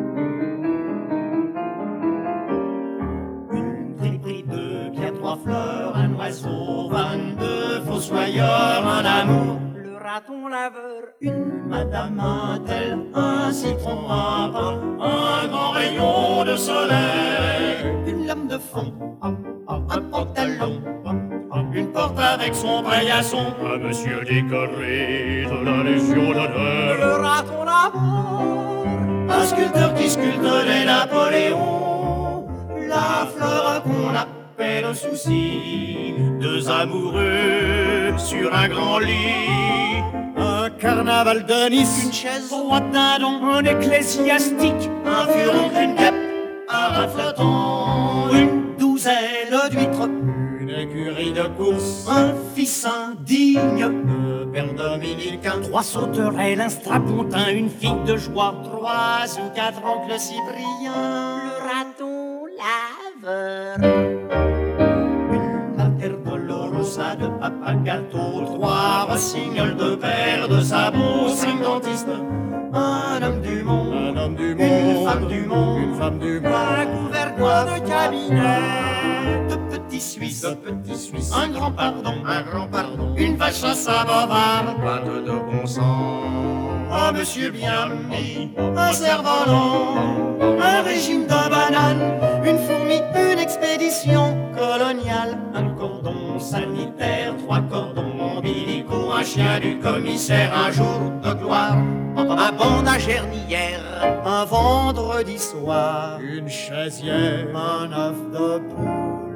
Une friperie de pierre, 3 fleurs, un oiseau, 22 fossoyeurs, un amour, le raton laveur, une madame, un tel, un citron, un pain, un grand rayon de soleil, une lame de fond, un pantalon, une porte avec son paillasson, un monsieur décoré de la Légion d'honneur, le raton laveur, un sculpteur qui sculpte les Napoléons, la fleur qu'on appelle souci, 2 amoureux sur un grand lit, un carnaval de Nice, une chaise, 3 dindons, un ecclésiastique, un furon, une guêpe, un rat flottant, une douzaine d'huîtres, une écurie de course, un fils indigne, 2 pères dominicains, 3 sauterelles, un strapontin, une fille de joie, 3 ou 4 oncles Cypriens, le raton laveur, une Mater Dolorosa de Papa Gâteau, 3 rossignols, 2 paires de sabots, 5 dentistes, un homme du monde, une femme du monde, un gouvernoir de cabinet, 2 petits Suisses, un grand pardon, une vache à samovar, pleine de bon sang, un monsieur bien mis, un cerf-volant, un régime de bananes, une fourmi, une expédition coloniale, un cordon sanitaire, 3 cordons ombilicaux, un chien du commissaire, un jour de gloire, un banc à gernière, un vendredi soir, une chaisière, un œuf de poule,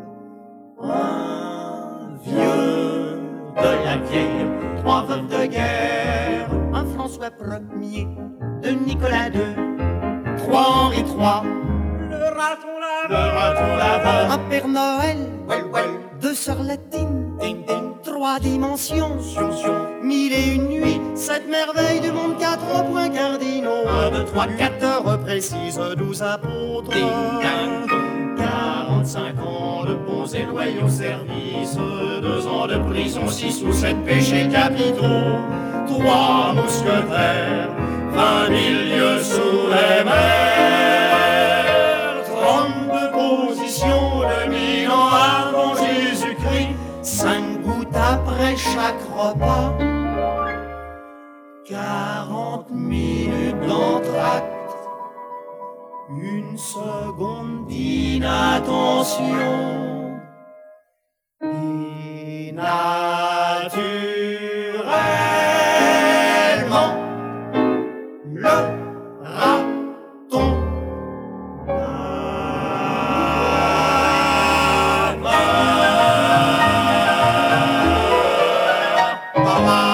un vieux de la vieille, 3 veuves de guerre, un François Ier, de Nicolas II, 3 Henri III, le raton laveur, un Père Noël, 2 sœurs latines, 3 dimensions, 1001 nuits, 7 merveilles du monde, 4 points cardinaux, 1, 2, 3, 4 heures précises, 12 apôtres, 45 ans de bons et loyaux services, 2 ans de prison, 6 ou 7 péchés capitaux, 3 mousquetaires, 20 000 lieues sous les mers, 32 positions de 1000 ans avant Jésus-Christ, 5 gouttes après chaque repas, 40 minutes d'entracte, 1 seconde d'inattention, naturellement, le raton laveur.